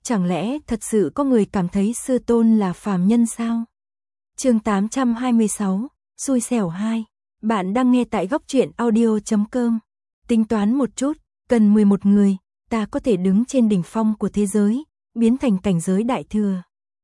Chẳng lẽ thật sự có người cảm thấy sư tôn là phàm nhân sao? Chương 826, xui xẻo 2. Bạn đang nghe tại góc truyện audio.com. Tính toán một chút, cần 11 người, ta có thể đứng trên đỉnh phong của thế giới, biến thành cảnh giới đại thừa.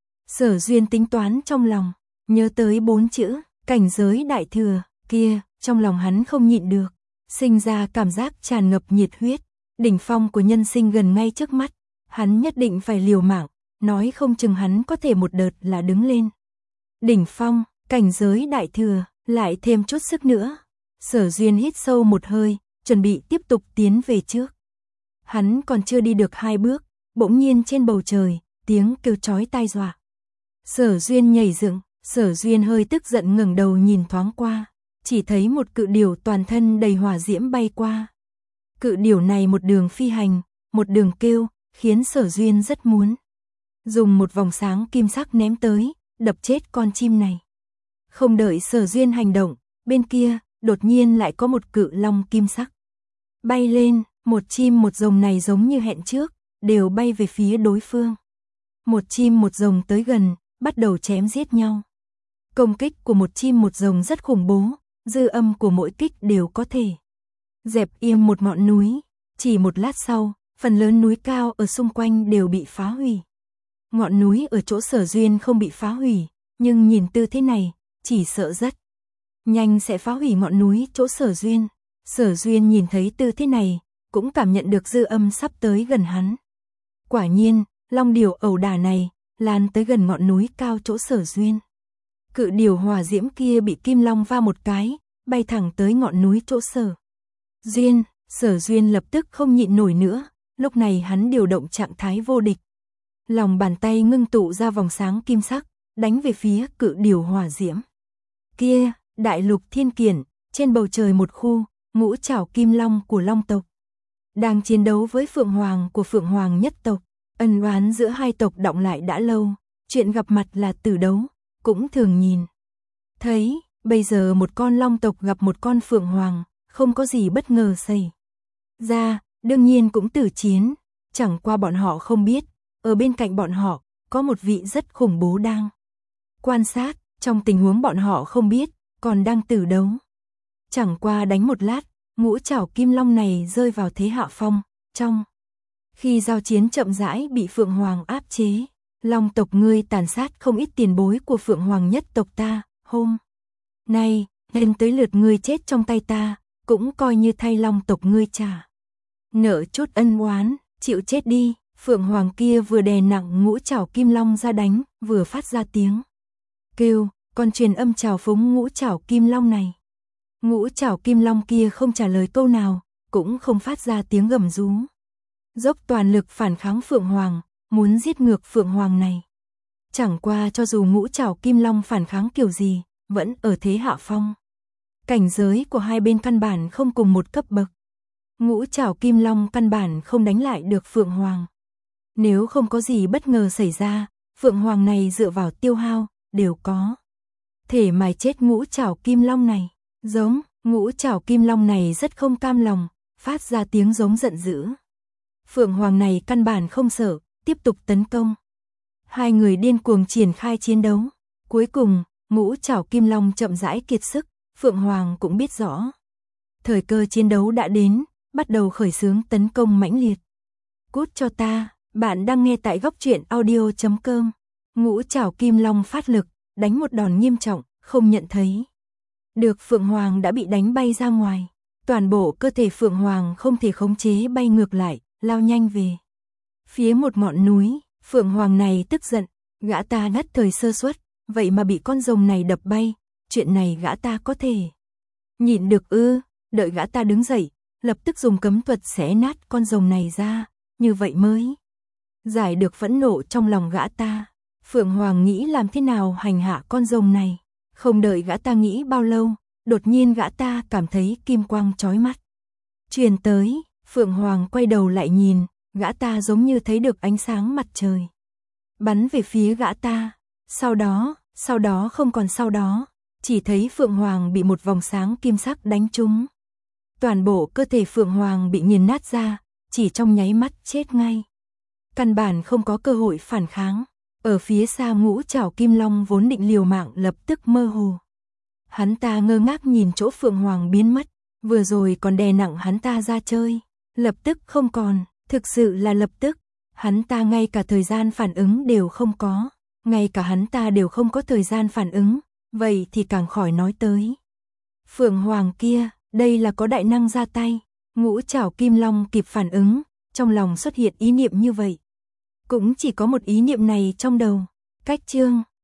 Sở Duyên tính toán trong lòng, nhớ tới 4 chữ, cảnh giới đại thừa, kia, trong lòng hắn không nhịn được, sinh ra cảm giác tràn ngập nhiệt huyết, đỉnh phong của nhân sinh gần ngay trước mắt, hắn nhất định phải liều mạng, nói không chừng hắn có thể một đợt là đứng lên. Đỉnh phong, cảnh giới đại thừa, lại thêm chút sức nữa. Sở Duyên hít sâu một hơi, chuẩn bị tiếp tục tiến về trước. Hắn còn chưa đi được 2 bước, bỗng nhiên trên bầu trời, tiếng kêu chói tai dọa. Sở Duyên nhảy dựng, Sở Duyên hơi tức giận ngẩng đầu nhìn thoáng qua, chỉ thấy một cự điểu toàn thân đầy hỏa diễm bay qua. Cự điểu này một đường phi hành, một đường kêu, khiến Sở Duyên rất muốn dùng một vòng sáng kim sắc ném tới, đập chết con chim này. Không đợi Sở Duyên hành động, bên kia, đột nhiên lại có một cự long kim sắc bay lên, một chim một rồng này giống như hẹn trước, đều bay về phía đối phương. Một chim một rồng tới gần, bắt đầu chém giết nhau. Công kích của một chim một rồng rất khủng bố, dư âm của mỗi kích đều có thể dẹp im một ngọn núi. Chỉ một lát sau, phần lớn núi cao ở xung quanh đều bị phá hủy. Ngọn núi ở chỗ Sở Duyên không bị phá hủy, nhưng nhìn tư thế này, chỉ sợ rất nhanh sẽ phá hủy ngọn núi chỗ Sở Duyên. Sở Duyên nhìn thấy tư thế này, cũng cảm nhận được dư âm sắp tới gần hắn. Quả nhiên, long điểu ẩu đả này, lan tới gần ngọn núi cao chỗ Sở Duyên. Cự điểu hỏa diễm kia bị kim long va một cái, bay thẳng tới ngọn núi chỗ Sở Duyên. Sở Duyên lập tức không nhịn nổi nữa, lúc này hắn điều động trạng thái vô địch. Lòng bàn tay ngưng tụ ra vòng sáng kim sắc, đánh về phía cự điểu hỏa diễm. Kia, đại lục thiên kiển, trên bầu trời một khu, ngũ trảo kim long của long tộc đang chiến đấu với phượng hoàng của phượng hoàng nhất tộc. Ân oán giữa hai tộc đọng lại đã lâu, chuyện gặp mặt là tử đấu, cũng thường nhìn thấy, bây giờ một con long tộc gặp một con phượng hoàng, không có gì bất ngờ xảy ra, đương nhiên cũng tử chiến. Chẳng qua bọn họ không biết, ở bên cạnh bọn họ, có một vị rất khủng bố đang quan sát, trong tình huống bọn họ không biết, còn đang tử đấu. Chẳng qua đánh một lát, ngũ trảo kim long này rơi vào thế hạ phong, trong khi giao chiến chậm rãi bị Phượng Hoàng áp chế. Long tộc ngươi tàn sát không ít tiền bối của Phượng Hoàng nhất tộc ta, hôm nay, lên tới lượt ngươi chết trong tay ta, cũng coi như thay long tộc ngươi trả nợ chút ân oán, chịu chết đi. Phượng Hoàng kia vừa đè nặng ngũ trảo kim long ra đánh, vừa phát ra tiếng kêu, còn truyền âm chào phúng ngũ trảo kim long này. Ngũ trảo kim long kia không trả lời câu nào, cũng không phát ra tiếng gầm rú, dốc toàn lực phản kháng Phượng Hoàng, muốn giết ngược Phượng Hoàng này. Chẳng qua cho dù ngũ trảo kim long phản kháng kiểu gì, vẫn ở thế hạ phong. Cảnh giới của hai bên căn bản không cùng một cấp bậc. Ngũ trảo kim long căn bản không đánh lại được Phượng Hoàng. Nếu không có gì bất ngờ xảy ra, Phượng Hoàng này dựa vào tiêu hao, đều có thể mài chết ngũ trảo kim long này. Giống, ngũ trảo kim long này rất không cam lòng, phát ra tiếng giống giận dữ. Phượng Hoàng này căn bản không sợ, tiếp tục tấn công. Hai người điên cuồng triển khai chiến đấu. Cuối cùng, ngũ trảo kim long chậm rãi kiệt sức, Phượng Hoàng cũng biết rõ thời cơ chiến đấu đã đến, bắt đầu khởi xướng tấn công mãnh liệt. Cút cho ta, bạn đang nghe tại góc truyện audio.com. Ngũ trảo kim long phát lực, đánh một đòn nghiêm trọng, không nhận thấy được Phượng Hoàng đã bị đánh bay ra ngoài. Toàn bộ cơ thể Phượng Hoàng không thể khống chế bay ngược lại, lao nhanh về phía một ngọn núi. Phượng Hoàng này tức giận, gã ta nhất thời sơ suất, vậy mà bị con rồng này đập bay, chuyện này gã ta có thể nhịn được ư? Đợi gã ta đứng dậy, lập tức dùng cấm thuật xé nát con rồng này ra, như vậy mới giải được phẫn nộ trong lòng gã ta. Phượng Hoàng nghĩ làm thế nào hành hạ con rồng này, không đợi gã ta nghĩ bao lâu, đột nhiên gã ta cảm thấy kim quang chói mắt truyền tới. Phượng Hoàng quay đầu lại nhìn, gã ta giống như thấy được ánh sáng mặt trời bắn về phía gã ta. Sau đó không còn sau đó, chỉ thấy Phượng Hoàng bị một vòng sáng kim sắc đánh trúng. Toàn bộ cơ thể Phượng Hoàng bị nghiền nát ra, chỉ trong nháy mắt chết ngay. căn bản không có cơ hội phản kháng. Ở phía xa Ngũ Trảo Kim Long vốn định liều mạng lập tức mơ hồ. Hắn ta ngơ ngác nhìn chỗ Phượng Hoàng biến mất, vừa rồi còn đè nặng hắn ta ra chơi, lập tức không còn, thực sự là lập tức. Hắn ta ngay cả thời gian phản ứng đều không có, ngay cả hắn ta đều không có thời gian phản ứng, vậy thì càng khỏi nói tới. Phượng Hoàng kia, đây là có đại năng ra tay. Ngũ Trảo Kim Long kịp phản ứng, trong lòng xuất hiện ý niệm như vậy. Cũng chỉ có một ý niệm này trong đầu. Cách chương